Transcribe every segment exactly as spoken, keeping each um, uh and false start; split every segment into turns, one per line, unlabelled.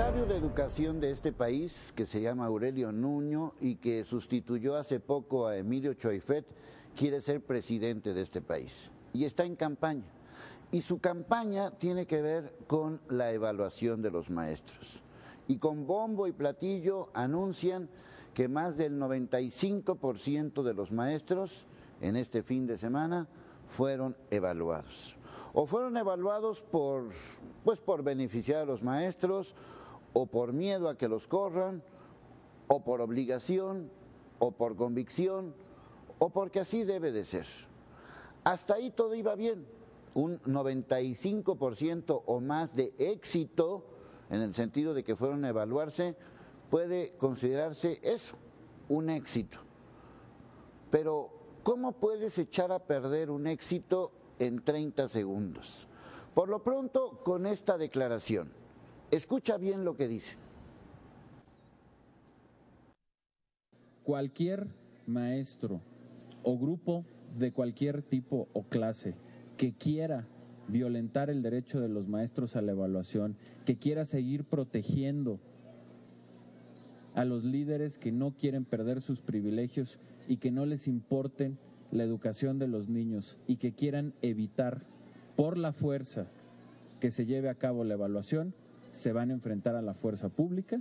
secretario de Educación de este país, que se llama Aurelio Nuño y que sustituyó hace poco a Emilio Choifet, quiere ser presidente de este país y está en campaña. Y su campaña tiene que ver con la evaluación de los maestros. Y con bombo y platillo anuncian que más del noventa y cinco por ciento de los maestros en este fin de semana fueron evaluados. O fueron evaluados por, pues por beneficiar a los maestros, o por miedo a que los corran, o por obligación, o por convicción, o porque así debe de ser. Hasta ahí todo iba bien. Un noventa y cinco por ciento o más de éxito, en el sentido de que fueron a evaluarse, puede considerarse eso, un éxito. Pero, ¿cómo puedes echar a perder un éxito en treinta segundos? Por lo pronto, con esta declaración, escucha bien lo que dicen.
Cualquier maestro o grupo de cualquier tipo o clase que quiera violentar el derecho de los maestros a la evaluación, que quiera seguir protegiendo a los líderes que no quieren perder sus privilegios y que no les importen la educación de los niños y que quieran evitar por la fuerza que se lleve a cabo la evaluación, se van a enfrentar a la fuerza pública.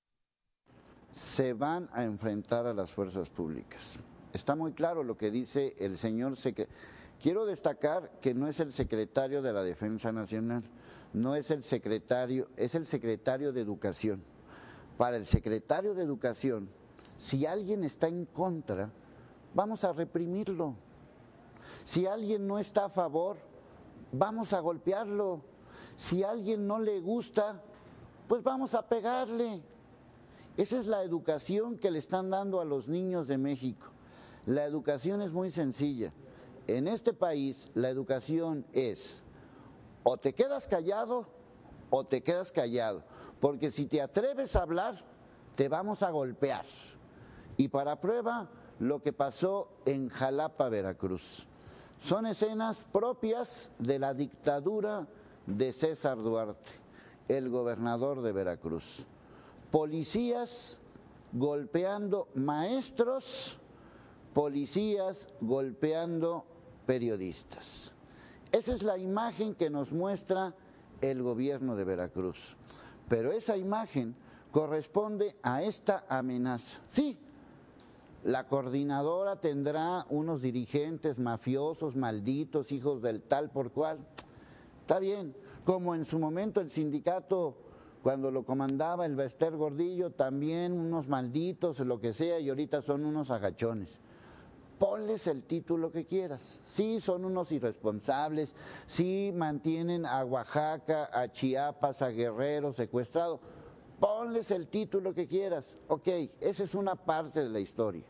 Se van a enfrentar a las fuerzas públicas. Está muy claro lo que dice el señor secretario. Quiero destacar que no es el secretario de la Defensa Nacional, no es el secretario, es el secretario de Educación. Para el secretario de Educación, si alguien está en contra, vamos a reprimirlo. Si alguien no está a favor, vamos a golpearlo. Si a alguien no le gusta, pues vamos a pegarle. Esa es la educación que le están dando a los niños de México. La educación es muy sencilla. En este país la educación es o te quedas callado o te quedas callado, porque si te atreves a hablar te vamos a golpear. Y para prueba lo que pasó en Jalapa, Veracruz. Son escenas propias de la dictadura de César Duarte, el gobernador de Veracruz. Policías golpeando maestros, policías golpeando periodistas. Esa es la imagen que nos muestra el gobierno de Veracruz. Pero esa imagen corresponde a esta amenaza. Sí, la coordinadora tendrá unos dirigentes mafiosos, malditos, hijos del tal por cual. Está bien, como en su momento el sindicato, cuando lo comandaba el Bester Gordillo, también unos malditos, lo que sea, y ahorita son unos agachones. Ponles el título que quieras. Sí, son unos irresponsables, sí mantienen a Oaxaca, a Chiapas, a Guerrero secuestrado. Ponles el título que quieras. Ok, esa es una parte de la historia.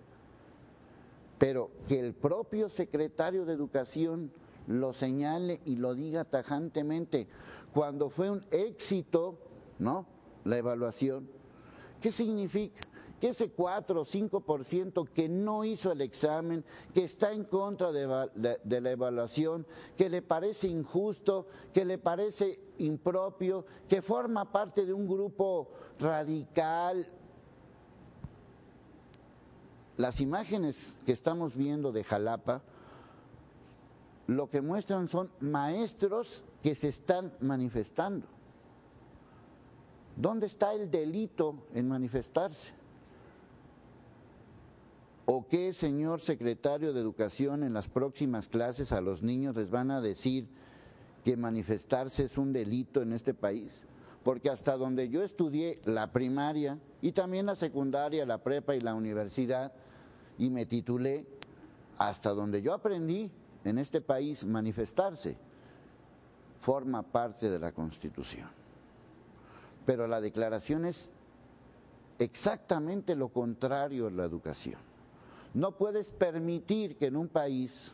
Pero que el propio secretario de Educación lo señale y lo diga tajantemente, cuando fue un éxito, ¿no?, la evaluación, ¿qué significa? Que ese cuatro o cinco por ciento que no hizo el examen, que está en contra de, de, de la evaluación, que le parece injusto, que le parece impropio, que forma parte de un grupo radical. Las imágenes que estamos viendo de Jalapa lo que muestran son maestros que se están manifestando. ¿Dónde está el delito en manifestarse? ¿O qué, señor secretario de Educación, en las próximas clases a los niños les van a decir que manifestarse es un delito en este país? Porque hasta donde yo estudié la primaria y también la secundaria, la prepa y la universidad, y me titulé, hasta donde yo aprendí en este país, manifestarse forma parte de la Constitución. Pero la declaración es exactamente lo contrario a la educación. No puedes permitir que en un país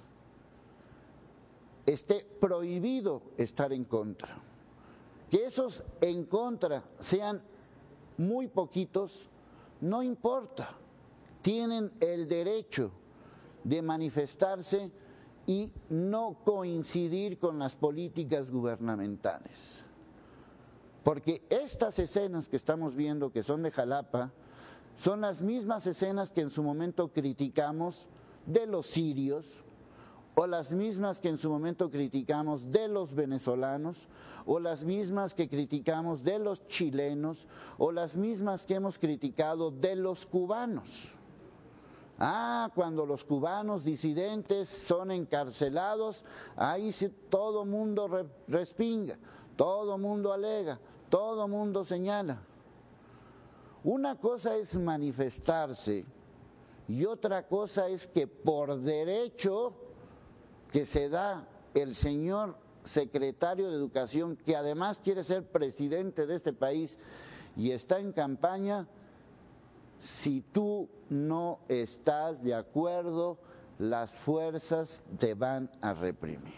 esté prohibido estar en contra. Que esos en contra sean muy poquitos, no importa. Tienen el derecho de manifestarse y no coincidir con las políticas gubernamentales. Porque estas escenas que estamos viendo, que son de Jalapa, son las mismas escenas que en su momento criticamos de los sirios, o las mismas que en su momento criticamos de los venezolanos, o las mismas que criticamos de los chilenos, o las mismas que hemos criticado de los cubanos. Ah, cuando los cubanos disidentes son encarcelados, ahí sí todo mundo re, respinga, todo mundo alega, todo mundo señala. Una cosa es manifestarse y otra cosa es que por derecho que se da el señor secretario de Educación, que además quiere ser presidente de este país y está en campaña, si tú no estás de acuerdo, las fuerzas te van a reprimir.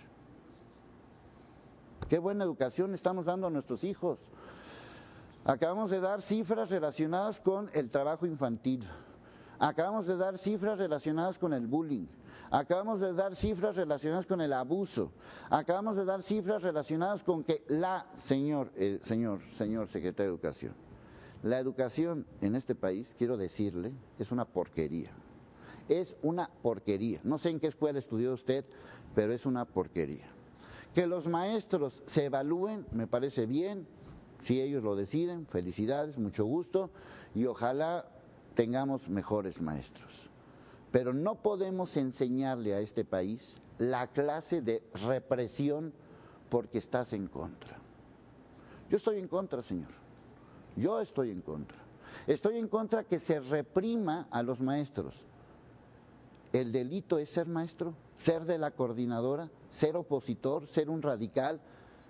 Qué buena educación estamos dando a nuestros hijos. Acabamos de dar cifras relacionadas con el trabajo infantil. Acabamos de dar cifras relacionadas con el bullying. Acabamos de dar cifras relacionadas con el abuso. Acabamos de dar cifras relacionadas con que la, señor, eh, señor, señor secretario de Educación, la educación en este país, quiero decirle, es una porquería. Es una porquería. No sé en qué escuela estudió usted, pero es una porquería. Que los maestros se evalúen, me parece bien, si ellos lo deciden, felicidades, mucho gusto, y ojalá tengamos mejores maestros. Pero no podemos enseñarle a este país la clase de represión porque estás en contra. Yo estoy en contra, señor. Yo estoy en contra. Estoy en contra que se reprima a los maestros. El delito es ser maestro, ser de la coordinadora, ser opositor, ser un radical.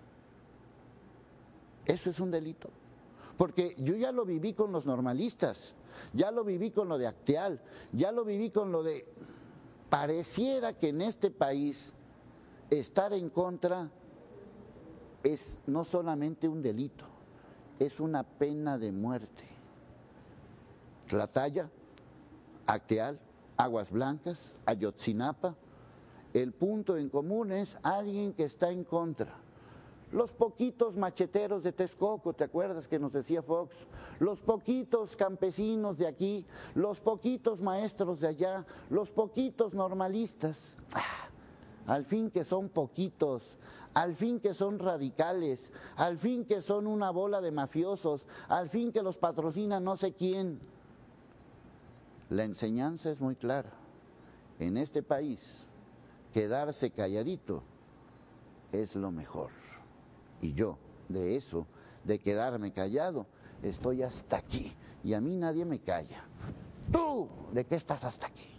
Eso es un delito. Porque yo ya lo viví con los normalistas, ya lo viví con lo de Acteal, ya lo viví con lo de... Pareciera que en este país estar en contra es no solamente un delito, es una pena de muerte. Tlahtaya, Acteal, Aguas Blancas, Ayotzinapa, el punto en común es alguien que está en contra. Los poquitos macheteros de Texcoco, ¿te acuerdas que nos decía Fox? Los poquitos campesinos de aquí, los poquitos maestros de allá, los poquitos normalistas. Ah, al fin que son poquitos, al fin que son radicales, al fin que son una bola de mafiosos, al fin que los patrocina no sé quién. La enseñanza es muy clara. En este país, quedarse calladito es lo mejor. Y yo, de eso, de quedarme callado, estoy hasta aquí. Y a mí nadie me calla. ¿Tú de qué estás hasta aquí?